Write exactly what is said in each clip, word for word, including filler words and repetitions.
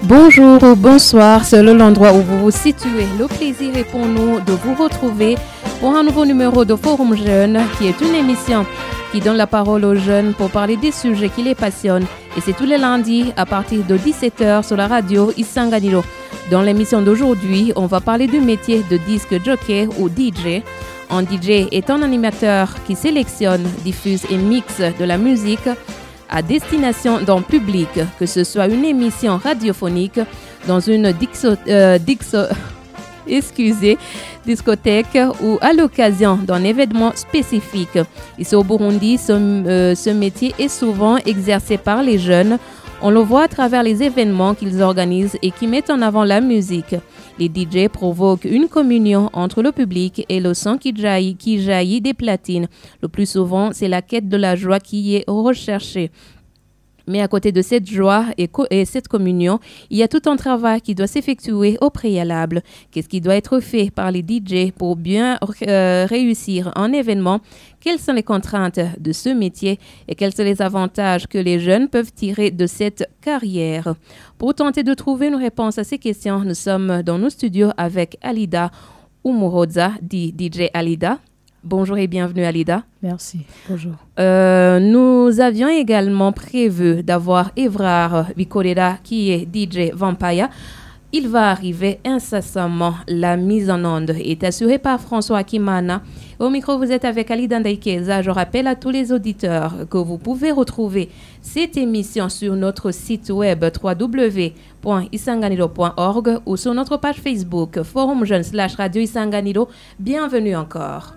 Bonjour ou bonsoir, selon l'endroit où vous vous situez. Le plaisir est pour nous de vous retrouver pour un nouveau numéro de Forum Jeune, qui est une émission qui donne la parole aux jeunes pour parler des sujets qui les passionnent. Et c'est tous les lundis à partir de dix-sept heures sur la radio Isanganiro. Dans l'émission d'aujourd'hui, on va parler du métier de disque jockey ou D J. Un D J est un animateur qui sélectionne, diffuse et mixe de la musique à destination d'un public, que ce soit une émission radiophonique, dans une dixo, euh, dixo, excusez, discothèque ou à l'occasion d'un événement spécifique. Ici au Burundi, ce, euh, ce métier est souvent exercé par les jeunes. On le voit à travers les événements qu'ils organisent et qui mettent en avant la musique. Les D J provoquent une communion entre le public et le son qui jaillit, qui jaillit des platines. Le plus souvent, c'est la quête de la joie qui est recherchée. Mais à côté de cette joie et, co- et cette communion, il y a tout un travail qui doit s'effectuer au préalable. Qu'est-ce qui doit être fait par les D J pour bien euh, réussir un événement? Quelles sont les contraintes de ce métier et quels sont les avantages que les jeunes peuvent tirer de cette carrière? Pour tenter de trouver une réponse à ces questions, nous sommes dans nos studios avec Alida Umuhoza, dit D J Alida. Bonjour et bienvenue Alida. Merci, bonjour. Euh, nous avions également prévu d'avoir Evrar Bikorera qui est D J Vampire. Il va arriver incessamment. La mise en onde est assurée par François Kimana. Au micro, vous êtes avec Alida Ndaikeza. Je rappelle à tous les auditeurs que vous pouvez retrouver cette émission sur notre site web w w w point isanganiro point org ou sur notre page Facebook Forum Jeune slash Radio Isanganiro. Bienvenue encore.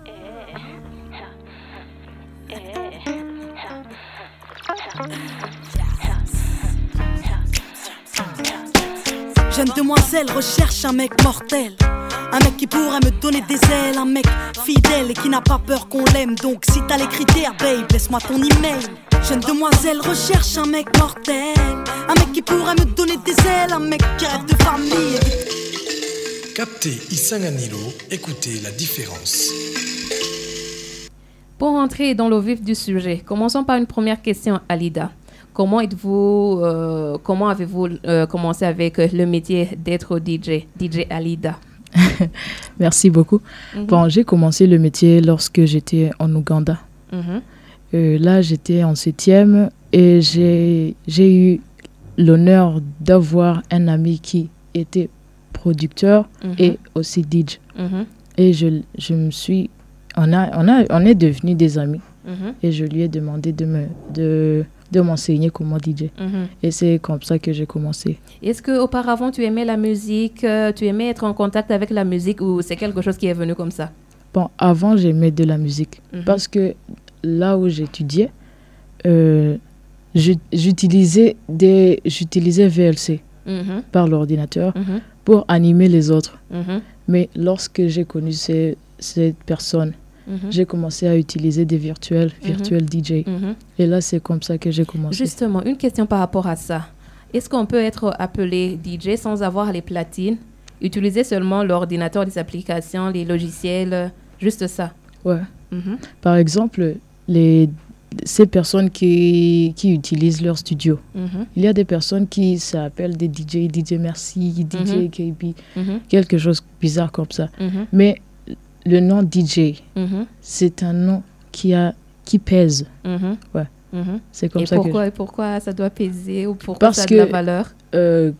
Jeune demoiselle recherche un mec mortel, un mec qui pourrait me donner des ailes, un mec fidèle et qui n'a pas peur qu'on l'aime. Donc si t'as les critères, babe, laisse-moi ton email. Jeune demoiselle recherche un mec mortel, un mec qui pourrait me donner des ailes, un mec qui rêve de famille. Captez Isanganiro, écoutez la différence. Pour entrer dans le vif du sujet, commençons par une première question, Alida. Comment êtes-vous, euh, comment avez-vous euh, commencé avec le métier d'être D J, D J Alida? Merci beaucoup. Mm-hmm. Bon, j'ai commencé le métier lorsque j'étais en Ouganda. Mm-hmm. Euh, là, j'étais en septième et j'ai, j'ai eu l'honneur d'avoir un ami qui était producteur mm-hmm. et aussi D J. Mm-hmm. Et je, je me suis... On, a, on, a, on est devenus des amis. Mm-hmm. Et je lui ai demandé de me... De, de m'enseigner comment D J. Mm-hmm. Et c'est comme ça que j'ai commencé. Est-ce qu'auparavant, tu aimais la musique, euh, tu aimais être en contact avec la musique ou c'est quelque chose qui est venu comme ça? Bon, avant, j'aimais de la musique. Mm-hmm. Parce que là où j'étudiais, euh, j'utilisais, des, j'utilisais V L C mm-hmm. par l'ordinateur mm-hmm. pour animer les autres. Mm-hmm. Mais lorsque j'ai connu ces, cette personne, Mm-hmm. j'ai commencé à utiliser des virtuels, virtuels mm-hmm. D J. Mm-hmm. Et là, c'est comme ça que j'ai commencé. Justement, une question par rapport à ça. Est-ce qu'on peut être appelé D J sans avoir les platines, utiliser seulement l'ordinateur, les applications, les logiciels, juste ça? Ouais. Mm-hmm. Par exemple, les, ces personnes qui, qui utilisent leur studio, mm-hmm. il y a des personnes qui s'appellent des D J, D J Merci, D J mm-hmm. K B, mm-hmm. quelque chose de bizarre comme ça. Mm-hmm. Mais le nom D J, mm-hmm. c'est un nom qui, a, qui pèse. Mm-hmm. Ouais. Mm-hmm. C'est comme et ça pourquoi, que... Et pourquoi ça doit peser ou pourquoi Parce ça a que, de la valeur? Euh,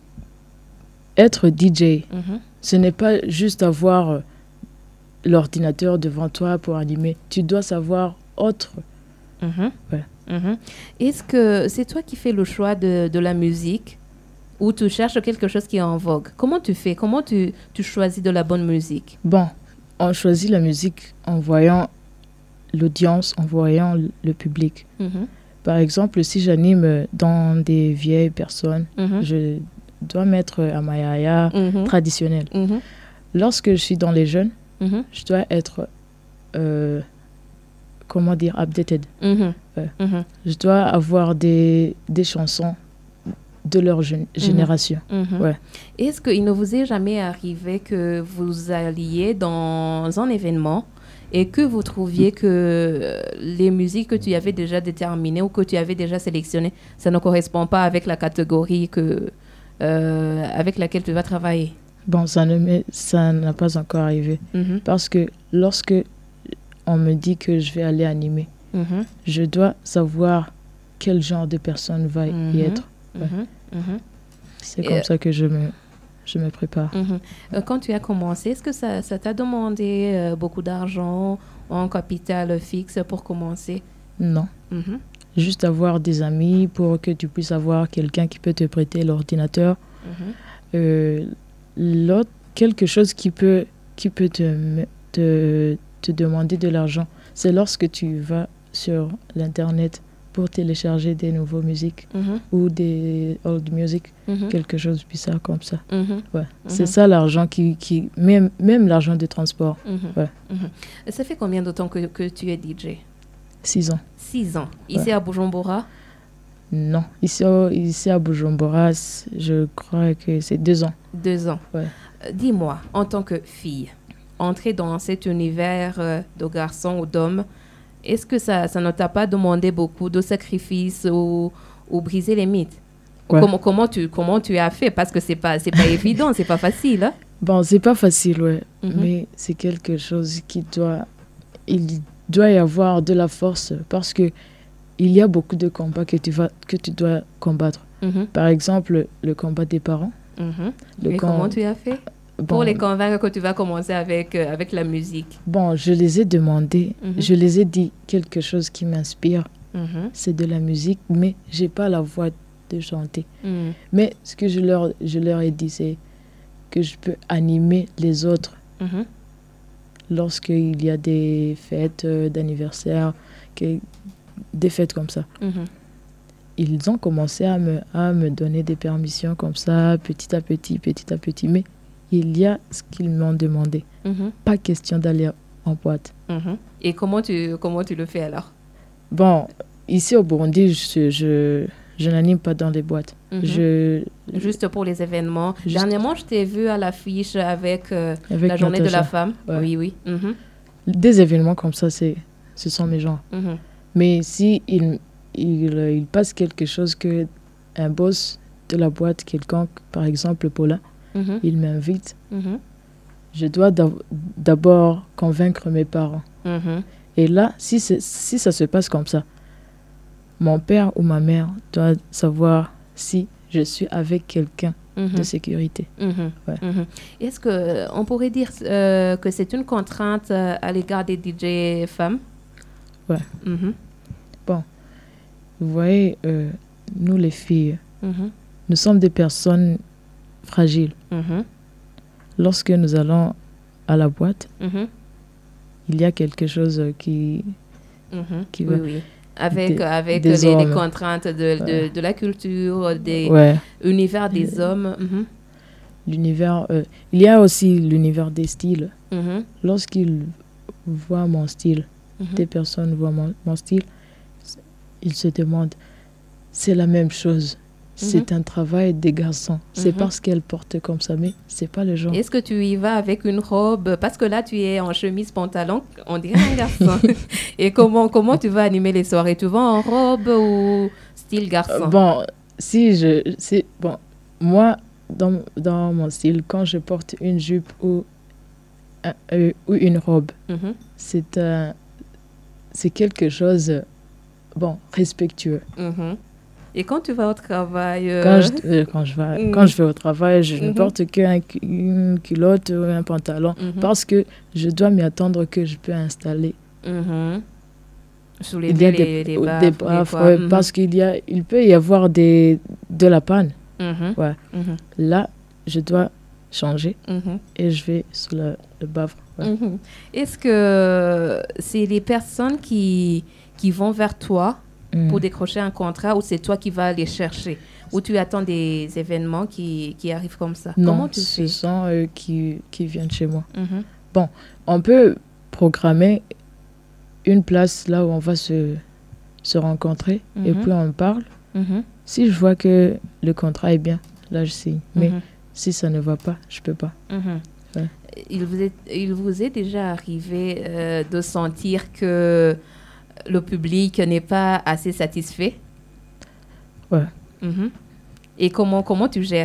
être D J, mm-hmm. ce n'est pas juste avoir euh, l'ordinateur devant toi pour animer. Tu dois savoir autre. Mm-hmm. Ouais. Mm-hmm. Est-ce que c'est toi qui fais le choix de, de la musique ou tu cherches quelque chose qui est en vogue? Comment tu fais? Comment tu, tu choisis de la bonne musique? Bon. On choisit la musique en voyant l'audience, en voyant le public. Mm-hmm. Par exemple, si j'anime dans des vieilles personnes, mm-hmm. je dois mettre un mayaya mm-hmm. traditionnel. Mm-hmm. Lorsque je suis dans les jeunes, mm-hmm. je dois être, euh, comment dire, updated. Mm-hmm. Ouais. Mm-hmm. Je dois avoir des, des chansons de leur je- génération. Mm-hmm. Ouais. Est-ce qu'il ne vous est jamais arrivé que vous alliez dans un événement et que vous trouviez que les musiques que tu avais déjà déterminées ou que tu avais déjà sélectionnées, ça ne correspond pas avec la catégorie que, euh, avec laquelle tu vas travailler? Bon, ça ne m'est- ça n'a pas encore arrivé. Mhm. Parce que lorsque on me dit que je vais aller animer, Mhm. je dois savoir quel genre de personne va y Mhm. être. Ouais. Mhm. Mhm. C'est Et comme euh, ça que je me, je me prépare. Mhm. Euh, Quand tu as commencé, est-ce que ça, ça t'a demandé euh, beaucoup d'argent en capital fixe pour commencer? Non. Mhm. Juste avoir des amis pour que tu puisses avoir quelqu'un qui peut te prêter l'ordinateur. Mhm. Euh, l'autre, quelque chose qui peut, qui peut te, me- te, te demander de l'argent, c'est lorsque tu vas sur l'Internet pour télécharger des nouvelles musiques Mhm. ou des old music, Mhm. quelque chose bizarre comme ça. Mhm. Ouais. Mhm. C'est ça l'argent qui, qui même, même l'argent de transport. Mhm. Ouais. Mhm. Ça fait combien de temps que, que tu es D J? Six ans. Six ans. Ici Ouais. à Bujumbura? Non. Ici, au- ici à Bujumbura, c- je crois que c'est deux ans. Deux ans. Ouais. Euh, Dis-moi, en tant que fille, entrer dans cet univers euh, de garçons ou d'hommes, est-ce que ça, ça ne t'a pas demandé beaucoup de sacrifices ou, ou briser les mythes? Ou Ouais. Comment, comment, tu, comment tu as fait? Parce que c'est pas, c'est pas évident, c'est pas facile. Hein? Bon, c'est pas facile, ouais. Mhm. Mais c'est quelque chose qui doit... Il doit y avoir de la force parce que il y a beaucoup de combats que tu, vas, que tu dois combattre. Mhm. Par exemple, le combat des parents. Mhm. Le Et com- comment tu as fait Bon, pour les convaincre que tu vas commencer avec, euh, avec la musique? bon, je les ai demandé, Mhm. je les ai dit quelque chose qui m'inspire, Mhm. c'est de la musique, mais j'ai pas la voix de chanter. Mhm. Mais ce que je leur, je leur ai dit, c'est que je peux animer les autres Mhm. lorsqu'il y a des fêtes euh, d'anniversaire, que- des fêtes comme ça. Mhm. Ils ont commencé à me, à me donner des permissions comme ça, petit à petit, petit à petit. Mais il y a ce qu'ils m'ont demandé. Mhm. Pas question d'aller en boîte. Mhm. Et comment tu, comment tu le fais alors? Bon, ici au Burundi, je, je, je n'anime pas dans les boîtes. Mhm. Je, Juste pour les événements. Juste- Dernièrement, je t'ai vu à l'affiche avec, euh, avec la journée de la Natacha. femme. Ouais. Oui, oui. Mhm. Des événements comme ça, c'est, ce sont mes gens. Mhm. Mais si il, il, il passe quelque chose que un boss de la boîte, quelqu'un, par exemple Paulin, Mhm. il m'invite, Mhm. je dois d'av- d'abord convaincre mes parents. Mhm. Et là, si, c'est- si ça se passe comme ça, mon père ou ma mère doit savoir si je suis avec quelqu'un Mhm. de sécurité. Mhm. Ouais. Mhm. Est-ce qu'on pourrait dire euh, que c'est une contrainte euh, à l'égard des D J femmes? Ouais. Mhm. Vous voyez, euh, nous les filles, Mhm. nous sommes des personnes fragiles. Mhm. Lorsque nous allons à la boîte, Mhm. il y a quelque chose qui... Mhm. Qui Oui, va- oui. Avec, des- avec des les, les hommes. contraintes de, de, Ouais. de la culture, des Ouais, univers des hommes. Mhm. l'univers... euh, il y a aussi l'univers des styles. Mhm. Lorsqu'ils voient mon style, Mhm. des personnes voient mon, mon style, ils se demandent, c'est la même chose. C'est un travail des garçons. C'est Mhm. parce qu'elles portent comme ça, mais c'est pas le genre. Est-ce que tu y vas avec une robe? Parce que là, tu es en chemise, pantalon, on dirait un garçon. Et comment, comment tu vas animer les soirées? Tu vas en robe ou style garçon? Euh, Bon, si je... c'est bon, moi, dans, dans mon style, quand je porte une jupe ou, un- euh, ou une robe, Mhm. c'est un, c'est quelque chose, euh, bon, respectueux. Mhm. Et quand tu vas au travail, euh, Quand, je, euh, quand, je vais, Mm. quand je vais au travail, je ne Mhm. porte qu'une culotte ou un pantalon Mhm. parce que je dois m'y attendre que je peux installer. mhm. Soulever Il y a les, des, les ou baffes, des les baffes, quoi. ouais, Mhm. parce qu'il y a, il peut y avoir des, de la panne. Mhm. Ouais. Mhm. Là, je dois changer Mhm. et je vais sur le, le bavre. Ouais. Mhm. Est-ce que c'est les personnes qui, qui vont vers toi Mm. pour décrocher un contrat ou c'est toi qui vas les chercher? Ou tu attends des événements qui, qui arrivent comme ça? Non, Comment tu ce fais? sont eux qui, qui viennent chez moi. Mhm. On peut programmer une place là où on va se, se rencontrer et Mhm. puis on parle. Mhm. Si je vois que le contrat est bien, là je signe. Mais Mhm. si ça ne va pas, je peux pas. Mhm. Ouais. Il, vous est, il vous est déjà arrivé euh, de sentir que le public n'est pas assez satisfait? Ouais. Mhm. Et comment, comment tu gères?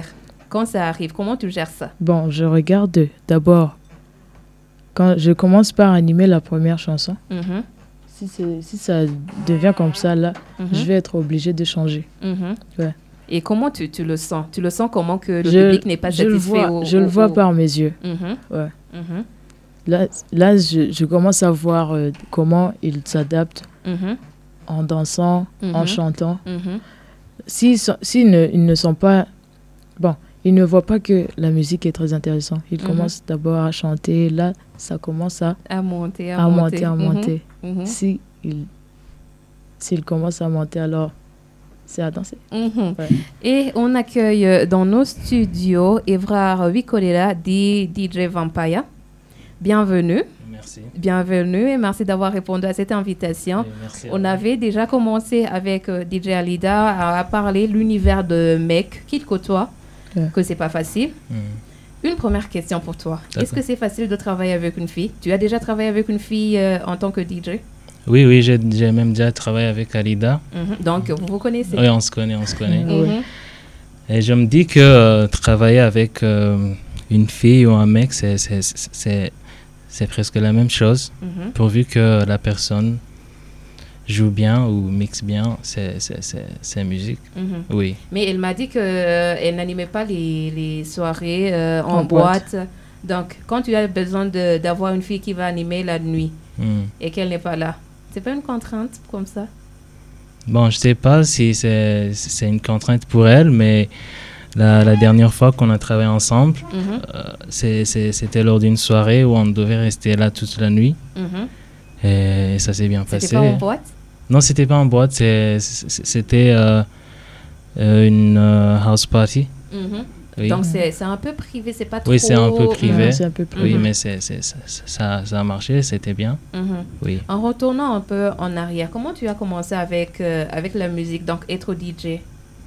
quand ça arrive, comment tu gères ça? Bon, je regarde d'abord. Quand je commence par animer la première chanson, mm-hmm. si, c'est, si ça devient comme ça, là, mm-hmm. je vais être obligée de changer. Mm-hmm. Ouais. Et comment tu, tu le sens? Tu le sens comment que le je, public n'est pas je satisfait? Le vois, au, je au, le vois au... par mes yeux. Mm-hmm. Ouais. Mm-hmm. Là, là je, je commence à voir euh, comment ils s'adaptent mm-hmm. en dansant, mm-hmm. en chantant. Mm-hmm. S'ils si, si ne, ils ne sont pas... Bon, ils ne voient pas que la musique est très intéressante. Ils mm-hmm. commencent d'abord à chanter. Là, ça commence à, à monter, à, à monter, monter, à mm-hmm. monter. Mm-hmm. Si ils, s'ils commencent à monter, alors c'est à danser. Mm-hmm. Ouais. Et on accueille dans nos studios Évrard Wikolela, dit D J Vampire. Bienvenue. Merci. Bienvenue et merci d'avoir répondu à cette invitation. Merci on avait déjà commencé avec euh, D J Alida à, à parler l'univers de mecs qu'il côtoie, ouais. que c'est pas facile. Mm. Une première question pour toi. D'accord. Est-ce que c'est facile de travailler avec une fille? Tu as déjà travaillé avec une fille euh, en tant que D J? Oui, oui, j'ai, j'ai même déjà travaillé avec Alida. Mm-hmm. Donc, vous vous connaissez? Oui, on se connaît, on se connaît. Mm-hmm. Et je me dis que euh, travailler avec euh, une fille ou un mec, c'est, c'est, c'est, c'est, c'est presque la même chose. Mm-hmm. Pourvu que la personne joue bien ou mixe bien, c'est, c'est, c'est, c'est musique. Mm-hmm. Oui. Mais elle m'a dit qu'elle euh, n'animait pas les, les soirées euh, en, en boîte. boîte. Donc, quand tu as besoin de, d'avoir une fille qui va animer la nuit mm. et qu'elle n'est pas là, c'est pas une contrainte comme ça? Bon, je sais pas si c'est, c'est une contrainte pour elle, mais la, la dernière fois qu'on a travaillé ensemble, mm-hmm. euh, c'est, c'est, c'était lors d'une soirée où on devait rester là toute la nuit. Mm-hmm. Et, et ça s'est bien c'était passé. C'était pas en boîte? Non, c'était pas en boîte, c'est, c'était euh, euh, une euh, house party. Mm-hmm. Oui. Donc c'est, c'est un peu privé, c'est pas trop... Oui, c'est un peu privé. Ouais, c'est un peu privé. Oui, mm-hmm. mais c'est, c'est, ça, ça, ça a marché, c'était bien. Mm-hmm. Oui. En retournant un peu en arrière, comment tu as commencé avec, euh, avec la musique, donc être D J?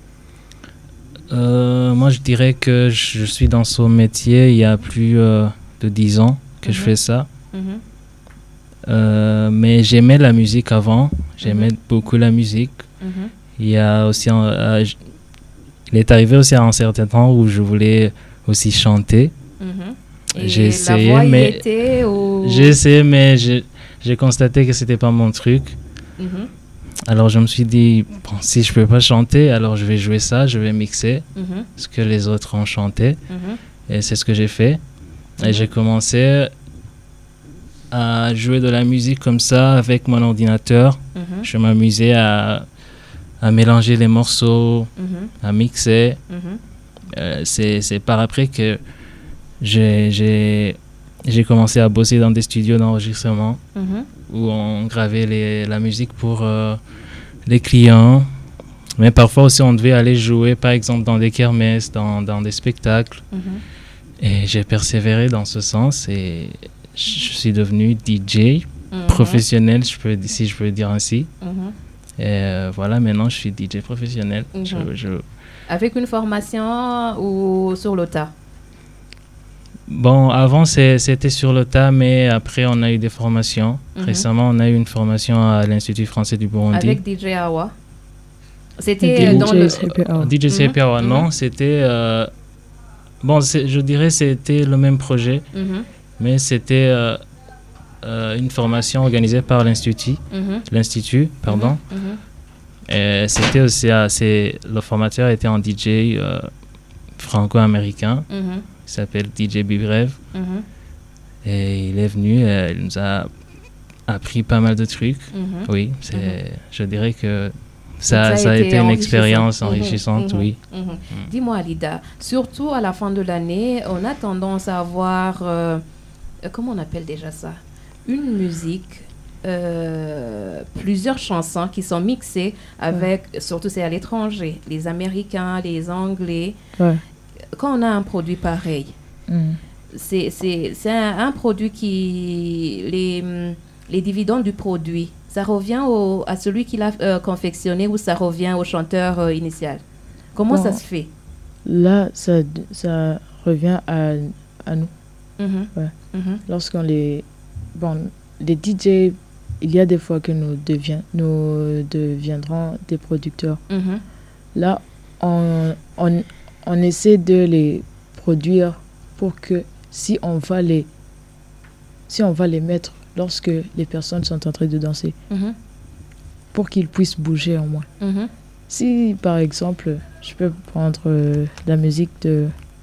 euh, Moi, je dirais que je suis dans ce métier il y a plus euh, de dix ans que mm-hmm. je fais ça. Mm-hmm. Euh, mais j'aimais la musique avant, j'aimais mm-hmm. beaucoup la musique. Mm-hmm. Il y a aussi... Un, euh, Il est arrivé aussi à un certain temps où je voulais aussi chanter. Mm-hmm. J'ai essayé, la voix mais était, ou... j'ai essayé, mais j'ai, j'ai constaté que c'était pas mon truc. Mm-hmm. Alors je me suis dit, bon, si je peux pas chanter, alors je vais jouer ça, je vais mixer mm-hmm. ce que les autres ont chanté. Mm-hmm. Et c'est ce que j'ai fait. Mm-hmm. Et j'ai commencé à jouer de la musique comme ça avec mon ordinateur. Mm-hmm. Je m'amusais à à mélanger les morceaux, mm-hmm. à mixer. Mm-hmm. Euh, c'est, c'est par après que j'ai, j'ai, j'ai commencé à bosser dans des studios d'enregistrement mm-hmm. où on gravait les, la musique pour euh, les clients. Mais parfois aussi, on devait aller jouer, par exemple, dans des kermesses, dans, dans des spectacles. Mm-hmm. Et j'ai persévéré dans ce sens et je suis devenu D J mm-hmm. professionnel, je peux, si je peux dire ainsi. Mm-hmm. Et euh, voilà, maintenant je suis D J professionnel. Mm-hmm. Je, je... Avec une formation ou sur le tas? Bon, avant c'est, c'était sur le tas, mais après on a eu des formations. Mm-hmm. Récemment, on a eu une formation à l'Institut français du Burundi. Avec D J Awa? C'était D J dans le... C P A. D J C P A, mm-hmm. non, c'était... Euh... Bon, c'est, je dirais c'était le même projet, mm-hmm. mais c'était... Euh... Euh, une formation organisée par l'Institut, mm-hmm. l'Institut, pardon. Mm-hmm. Et c'était aussi assez, le formateur était un D J euh, franco-américain, mm-hmm. qui s'appelle D J Bibrev. Mm-hmm. Et il est venu, et il nous a appris pas mal de trucs. Mm-hmm. Oui, c'est, mm-hmm. je dirais que ça, ça, ça a été, été une expérience enrichissante, mm-hmm. oui. Mm-hmm. Mm-hmm. Dis-moi, Alida, surtout à la fin de l'année, on a tendance à avoir, euh, comment on appelle déjà ça? Une musique, euh, plusieurs chansons qui sont mixées avec, ouais. surtout c'est à l'étranger, les Américains, les Anglais. Ouais. Quand on a un produit pareil, mm. c'est, c'est, c'est un, un produit qui, les, les dividendes du produit, ça revient au, à celui qui l'a euh, confectionné ou ça revient au chanteur euh, initial? Comment bon, ça se fait? Là, ça, ça revient à, à nous. Mm-hmm. Ouais. Mm-hmm. Lorsqu'on les... Bon, les D J, il y a des fois que nous, devient, nous deviendrons des producteurs. Mm-hmm. Là, on, on, on essaie de les produire pour que si on va les, si on va les mettre lorsque les personnes sont en train de danser, mm-hmm. pour qu'ils puissent bouger au moins. Mm-hmm. Si, par exemple, je peux prendre euh, la musique de,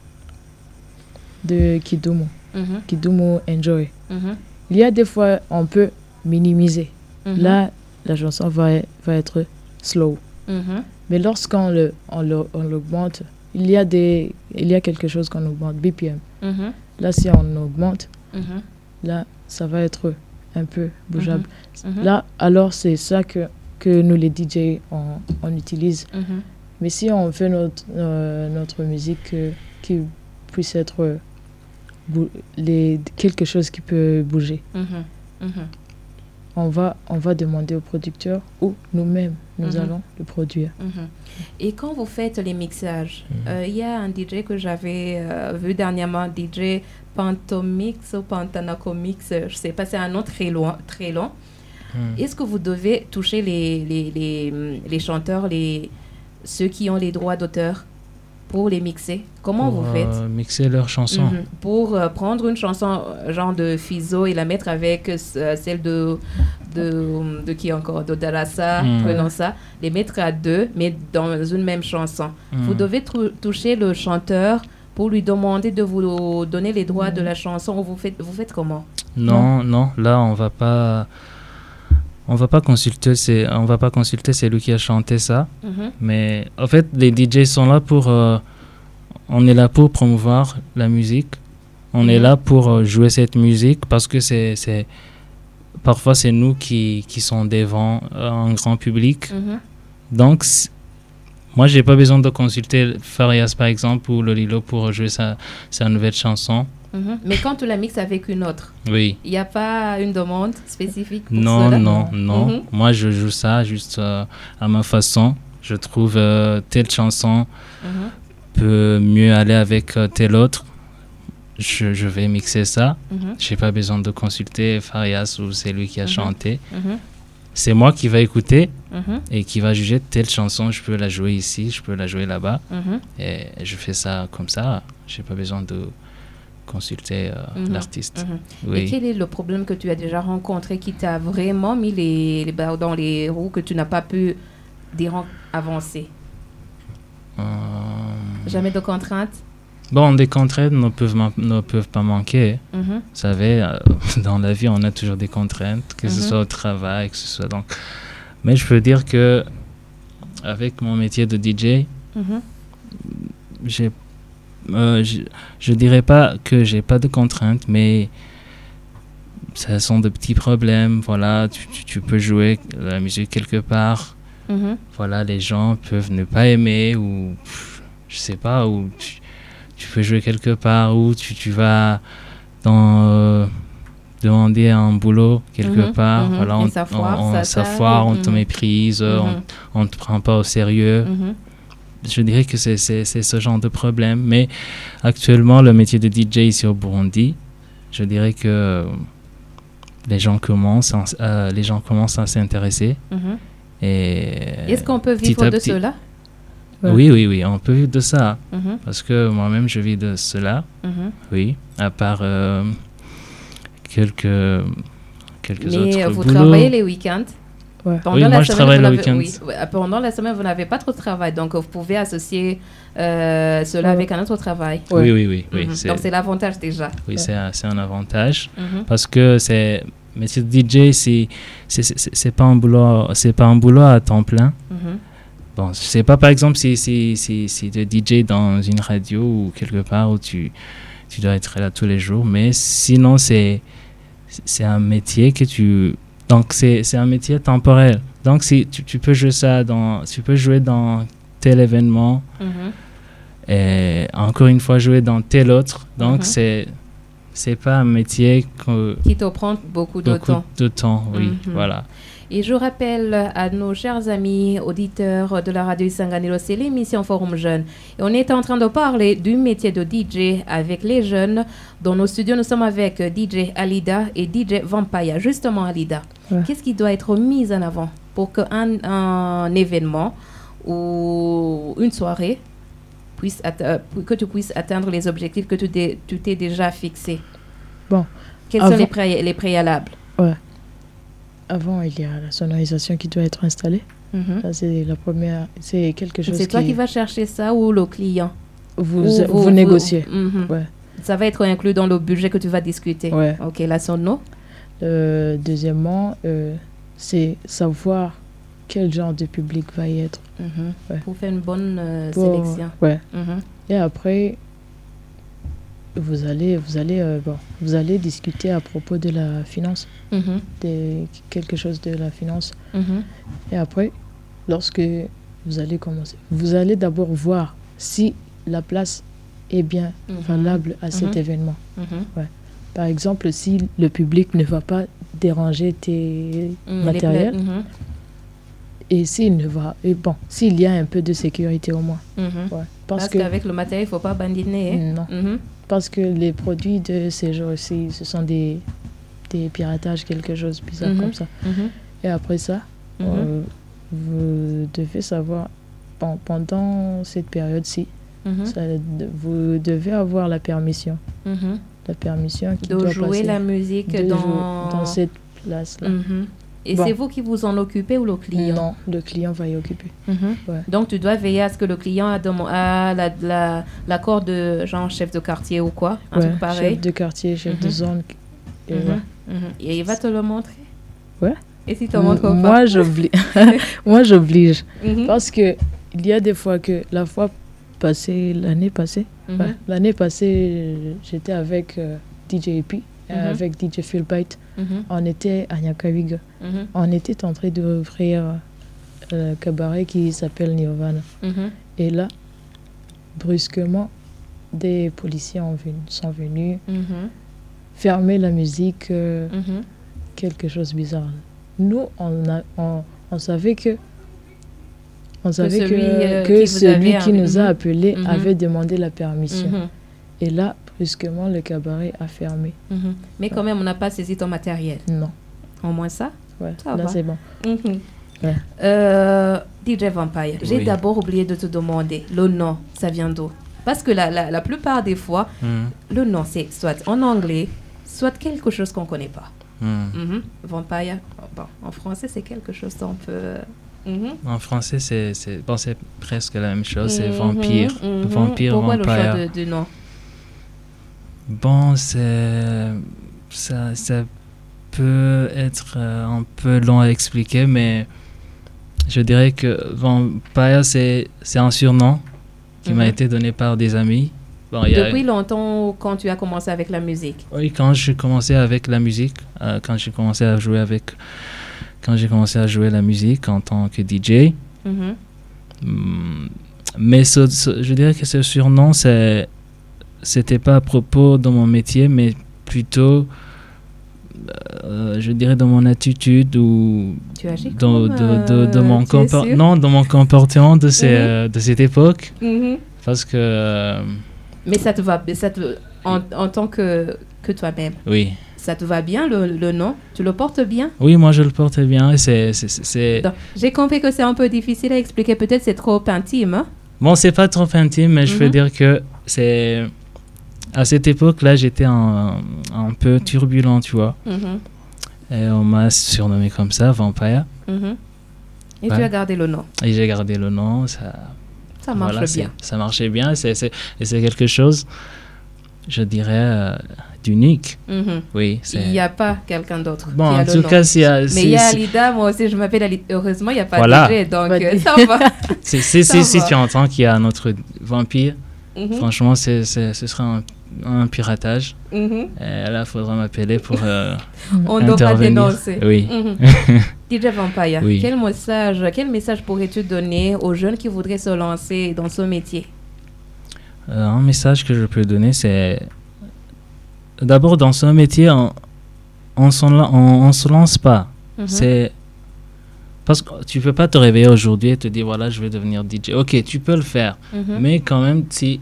de Kidumu, mm-hmm. Kidumu Enjoy. Mm-hmm. Il y a des fois, on peut minimiser. Mm-hmm. Là, la chanson va, va être slow. Mm-hmm. Mais lorsqu'on le, on le, on l'augmente, il y a des, il y a quelque chose qu'on augmente, B P M. Mm-hmm. Là, si on augmente, mm-hmm. là, ça va être un peu bougeable. Mm-hmm. Là, alors, c'est ça que, que nous, les D J, on, on utilise. Mm-hmm. Mais si on fait notre, euh, notre musique euh, qui puisse être euh, bou- les, quelque chose qui peut bouger, mm-hmm. Mm-hmm. On va, on va demander au producteur ou nous-mêmes, nous mm-hmm. allons le produire. Mm-hmm. Et quand vous faites les mixages, il mm-hmm. euh, y a un D J que j'avais euh, vu dernièrement, D J Pantomix ou Pantanacomix, je ne sais pas, c'est un nom très long. Très long. Mm. Est-ce que vous devez toucher les, les, les, les chanteurs, les, ceux qui ont les droits d'auteur pour les mixer? Comment pour, vous faites euh, mixer leurs chansons. Mm-hmm. Pour euh, prendre une chanson genre de Fizo et la mettre avec euh, celle de, de, de qui encore, de Darassa, mm. prenons ça, les mettre à deux, mais dans une même chanson. Mm. Vous devez tr- toucher le chanteur pour lui demander de vous donner les droits mm. de la chanson. Vous faites, vous faites comment? Non, non, non, là on va pas... On va pas consulter, c'est, on va pas consulter celui qui a chanté ça. Mm-hmm. Mais en fait, les D J sont là pour, euh, on est là pour promouvoir la musique. On mm-hmm. est là pour euh, jouer cette musique parce que c'est, c'est, parfois c'est nous qui, qui sont devant euh, un grand public. Mm-hmm. Donc, moi, j'ai pas besoin de consulter Farias par exemple ou Lolilo pour jouer sa, sa nouvelle chanson. Mm-hmm. Mais quand tu la mixes avec une autre, oui. Il n'y a pas une demande spécifique pour non, cela? Non, non, mm-hmm. Moi, je joue ça juste euh, à ma façon. Je trouve euh, telle chanson mm-hmm. peut mieux aller avec euh, telle autre. Je, je vais mixer ça. Mm-hmm. Je n'ai pas besoin de consulter Farias ou c'est lui qui a mm-hmm. chanté. Mm-hmm. C'est moi qui va écouter mm-hmm. et qui va juger telle chanson. Je peux la jouer ici, je peux la jouer là-bas. Mm-hmm. Et je fais ça comme ça. Je n'ai pas besoin de consulter euh, mm-hmm. l'artiste. Mm-hmm. Oui. Et quel est le problème que tu as déjà rencontré qui t'a vraiment mis les, les barres dans les roues que tu n'as pas pu dire avancer? euh... Jamais de contraintes? Bon, des contraintes ne peuvent, ma- ne peuvent pas manquer. Mm-hmm. Vous savez, euh, dans la vie, on a toujours des contraintes, que mm-hmm. ce soit au travail, que ce soit donc... Mais je peux dire que avec mon métier de D J, mm-hmm. j'ai Euh, je, je dirais pas que j'ai pas de contraintes, mais ce sont de petits problèmes. Voilà, tu, tu, tu peux jouer la musique quelque part. Mm-hmm. Voilà, les gens peuvent ne pas aimer ou je sais pas, ou tu, tu peux jouer quelque part ou tu, tu vas dans euh, demander un boulot quelque mm-hmm. part. Mm-hmm. Voilà, on, ça foire, on, on, ça ça foire, on mm-hmm. te méprise, mm-hmm. on, on te prend pas au sérieux. Mm-hmm. Je dirais que c'est, c'est, c'est ce genre de problème. Mais actuellement, le métier de D J ici au Burundi, je dirais que les gens commencent, à, euh, les gens commencent à s'intéresser. Mm-hmm. Et est-ce qu'on peut vivre de cela? Ouais. Oui, oui, oui, on peut vivre de ça. Mm-hmm. Parce que moi-même, je vis de cela. Mm-hmm. Oui, à part euh, quelques, quelques Mais autres Mais vous boulots. Travaillez les week-ends? Ouais. Oui, moi je travaille le week-end. Oui, pendant la semaine, vous n'avez pas trop de travail, donc vous pouvez associer euh, cela ouais. avec un autre travail. Ouais. Oui, oui, oui. oui mm-hmm. c'est... Donc c'est l'avantage déjà. Oui, ouais. c'est, un, c'est un avantage mm-hmm. parce que c'est, mais c'est D J, c'est, c'est, c'est, c'est pas un boulot, c'est pas un boulot à temps plein. Mm-hmm. Bon, je sais pas par exemple si si si si de D J dans une radio ou quelque part où tu tu dois être là tous les jours, mais sinon c'est c'est un métier que tu Donc, c'est, c'est un métier temporel. Donc, si tu, tu peux jouer ça dans... Tu peux jouer dans tel événement mm-hmm. et encore une fois jouer dans tel autre. Donc, mm-hmm. c'est... C'est pas un métier que, qui te prend beaucoup de beaucoup temps. de temps, oui, mm-hmm. voilà. Et je rappelle à nos chers amis auditeurs de la radio Isanganiro, c'est l'émission Forum Jeune. Et on est en train de parler du métier de D J avec les jeunes. Dans nos studios, nous sommes avec D J Alida et D J Vampaya. Justement, Alida, ouais. Qu'est-ce qui doit être mis en avant pour qu'un un événement ou une soirée puisses atte- que tu puisses atteindre les objectifs que tu, dé- tu t'es déjà fixés. Bon. Quels avant, sont les, pré- les préalables? Ouais. Avant, il y a la sonorisation qui doit être installée. Mm-hmm. Ça, c'est la première. C'est quelque chose. C'est toi qui, qui vas chercher ça ou le client? Vous, Ou vous, vous, vous négociez. Mm-hmm. Ouais. Ça va être inclus dans le budget que tu vas discuter. Ouais. Ok, la sono. Euh, deuxièmement, euh, c'est savoir quel genre de public va y être. Mm-hmm. Ouais. Pour faire une bonne euh, Pour- sélection. Ouais. Mm-hmm. Et après, vous allez, vous allez, euh, bon, vous allez discuter à propos de la finance, Mm-hmm. de quelque chose de la finance. Mm-hmm. Et après, lorsque vous allez commencer, vous allez d'abord voir si la place est bien Mhm. valable à cet Mhm. événement. Mm-hmm. Par exemple, si le public ne va pas déranger tes Mm, matériels, les pla- Mhm. et s'il ne va, et bon, s'il y a un peu de sécurité au moins. Mhm. Ouais. Parce, Parce, que, qu'avec le matériel, il ne faut pas bandiner. hein. non, Mhm. parce que les produits de ces jours-ci, ce sont des, des piratages, quelque chose bizarre Mhm. comme ça. Mhm. Et après ça, Mhm. euh, vous devez savoir, pen- pendant cette période-ci, Mhm. ça, vous devez avoir la permission. Mhm. La permission qui De doit jouer passer la musique de dans... jou- dans cette place-là. Mhm. Et Bon. c'est vous qui vous en occupez ou le client? Non, le client va y occuper. Mhm. Ouais. Donc, tu dois veiller à ce que le client a, dem- a la- la- l'accord de genre chef de quartier ou quoi, un Ouais, truc pareil. chef de quartier, chef de Mhm. zone. Et Mhm. ouais. Mhm. Et il va te le montrer? Ouais. Et s'il te montre pas? Moi, j'oblige. Moi, j'oblige. Mhm. Parce que il y a des fois que la fois passée, l'année passée, Mhm. ouais, l'année passée, j'étais avec euh, D J E P, euh, Mhm. avec D J Philbite. Mhm. On était à Nyakawiga. Mhm. On était en train d'ouvrir euh, un cabaret qui s'appelle Nirvana. Mhm. Et là, brusquement, des policiers ont venu- sont venus Mhm. fermer la musique, euh, Mhm. quelque chose de bizarre. Nous, on, a, on, on savait que on savait que, celui, euh, que qui vous celui avait qui invi- nous a Mhm. appelés Mhm. avait demandé la permission. Mhm. Et là, brusquement, le cabaret a fermé. Mhm. Mais quand même, on n'a pas saisi ton matériel. Non. Au moins ça. Ouais, Ça là, va. c'est bon. Mhm. Ouais. Euh, D J Vampire, j'ai Oui. d'abord oublié de te demander, le nom, ça vient d'où? Parce que la, la, la plupart des fois, Mhm. le nom, c'est soit en anglais, soit quelque chose qu'on ne connaît pas. Mhm. Mhm. Vampire, bon, en français, c'est quelque chose d'un peu... Mhm. En français, c'est, c'est, bon, c'est presque la même chose, c'est Mhm, vampire. mhm. Vampire, Pourquoi le choix vampire. de, du nom? Bon, c'est, ça, ça peut être euh, un peu long à expliquer, mais je dirais que Vampire, c'est, c'est un surnom qui m'a Mhm. été donné par des amis. Bon, il y a- Depuis longtemps, quand tu as commencé avec la musique? Oui, quand j'ai commencé avec la musique, euh, quand j'ai commencé à jouer avec, quand j'ai commencé à jouer la musique en tant que D J, Mhm. hum, mais ce- ce- je dirais que ce surnom, c'est, c'était pas à propos de mon métier, mais plutôt, euh, je dirais, dans mon attitude ou Tu agis dans, comme, de, de, de euh, mon tu es compor- sûr? non, dans mon comportement de, ces, Mhm. euh, de cette époque, Mhm. parce que, euh, Mais ça te va, ça te, en, en tant que, que toi-même, oui. ça te va bien le, le nom? Tu le portes bien? Oui, moi je le porte bien. Et c'est, c'est, c'est- c'est- Donc, j'ai compris que c'est un peu difficile à expliquer. Peut-être c'est trop intime. Hein? Bon, c'est pas trop intime, mais je Mhm. veux dire que c'est. À cette époque-là, j'étais un, un peu turbulent, tu vois. Mhm. Et on m'a surnommé comme ça, Vampire. Mhm. Et Ouais. tu as gardé le nom. Et j'ai gardé le nom. Ça, Ça marche voilà, c'est- bien. Ça marchait bien. C'est, c'est, et c'est quelque chose, je dirais, euh, d'unique. Mhm. Oui. Il C'est... n'y a pas quelqu'un d'autre Bon, qui a en le tout nom. cas, s'il y a. Mais si- il y a si- Alida, moi aussi je m'appelle Alida. Heureusement, il n'y a pas Voilà. de D J, donc Pas de euh, D J. ça va. si, si, Ça si, si va. tu entends qu'il y a un autre vampire, Mhm. franchement, c'est, c'est, ce sera un, un piratage. Mhm. Et là, il faudra m'appeler pour. euh, On devra intervenir. dénoncer. Oui. Mhm. D J Vampire, Oui. quel message, quel message pourrais-tu donner aux jeunes qui voudraient se lancer dans ce métier? Euh, un message que je peux donner, c'est d'abord dans ce métier, on on s'en la- on- on se lance pas. Mhm. C'est parce que tu peux pas te réveiller aujourd'hui et te dire voilà, je vais devenir D J. Ok, tu peux le faire, Mhm. mais quand même, si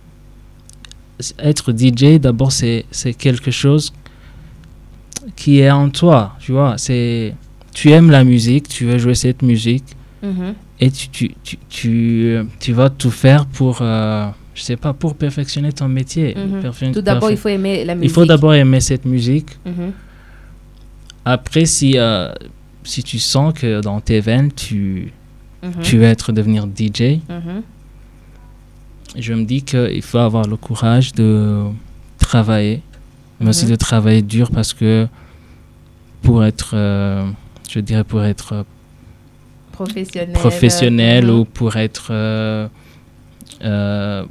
être D J, d'abord c'est c'est quelque chose qui est en toi, tu vois. C'est tu aimes la musique, tu veux jouer cette musique. Mhm. et tu, tu, tu, tu, tu vas tout faire pour, euh, je sais pas, pour perfectionner ton métier. Mm-hmm. Perfectionner, tout d'abord, perfec- il faut aimer la musique. Il faut d'abord aimer cette musique. Mm-hmm. Après, si, euh, si tu sens que dans tes veines, tu, mm-hmm. tu veux être devenir D J, mm-hmm. je me dis qu'il faut avoir le courage de travailler, mais mm-hmm. aussi de travailler dur, parce que pour être, euh, je dirais pour être professionnel, professionnel mm-hmm. ou pour être euh, euh,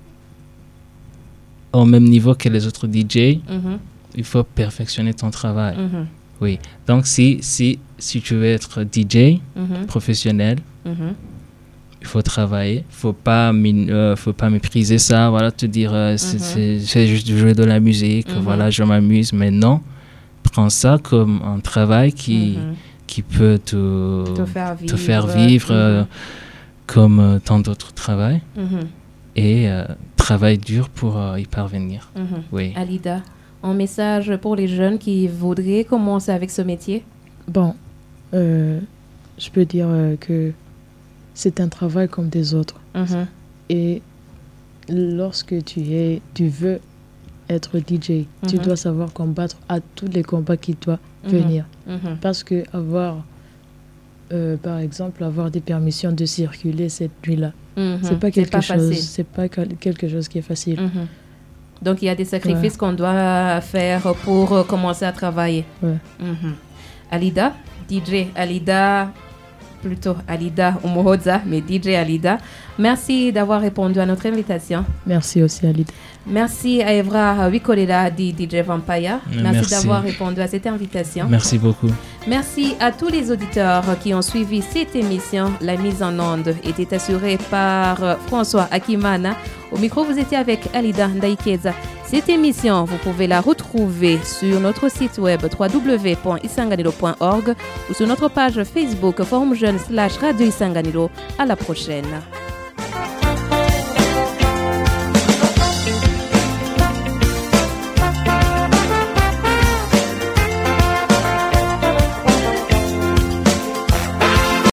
au même niveau que les autres D J, mm-hmm. il faut perfectionner ton travail. Mm-hmm. Oui. Donc, si, si, si tu veux être D J mm-hmm. professionnel, mm-hmm. il faut travailler. Il ne faut pas, min- euh, faut pas mépriser ça. Voilà, te dire, euh, c'est, mm-hmm. c'est, c'est juste jouer de la musique. Mm-hmm. Voilà, je m'amuse. Mais non, prends ça comme un travail qui, mm-hmm. qui peut te, te faire vivre, te faire vivre euh, mm-hmm. comme euh, tant d'autres travails. Mm-hmm. Et euh, travaille dur pour euh, y parvenir. Mm-hmm. Oui. Alida, un message pour les jeunes qui voudraient commencer avec ce métier? Bon, euh, je peux dire euh, que c'est un travail comme des autres. Mm-hmm. Et lorsque tu, es, tu veux être D J, mm-hmm. tu dois savoir combattre à tous les combats qui doivent mm-hmm. venir. Mm-hmm. Parce que avoir, euh, par exemple, avoir des permissions de circuler cette nuit-là, mm-hmm. c'est pas quelque c'est pas chose, facile. c'est pas quelque chose qui est facile. Mm-hmm. Donc il y a des sacrifices ouais. qu'on doit faire pour commencer à travailler. Ouais. Mm-hmm. Alida, D J Alida, plutôt Alida Umuhoza, mais D J Alida, merci d'avoir répondu à notre invitation. Merci aussi Alida. Merci à Evra Wikolela dit D J Vampire. Merci, merci d'avoir répondu à cette invitation. Merci beaucoup. Merci à tous les auditeurs qui ont suivi cette émission. La mise en onde était assurée par François Akimana. Au micro, vous étiez avec Alida Ndaikeza. Cette émission, vous pouvez la retrouver sur notre site web w w w point isanganilo point org ou sur notre page Facebook Forum Jeune slash Radio Isanganilo. À la prochaine.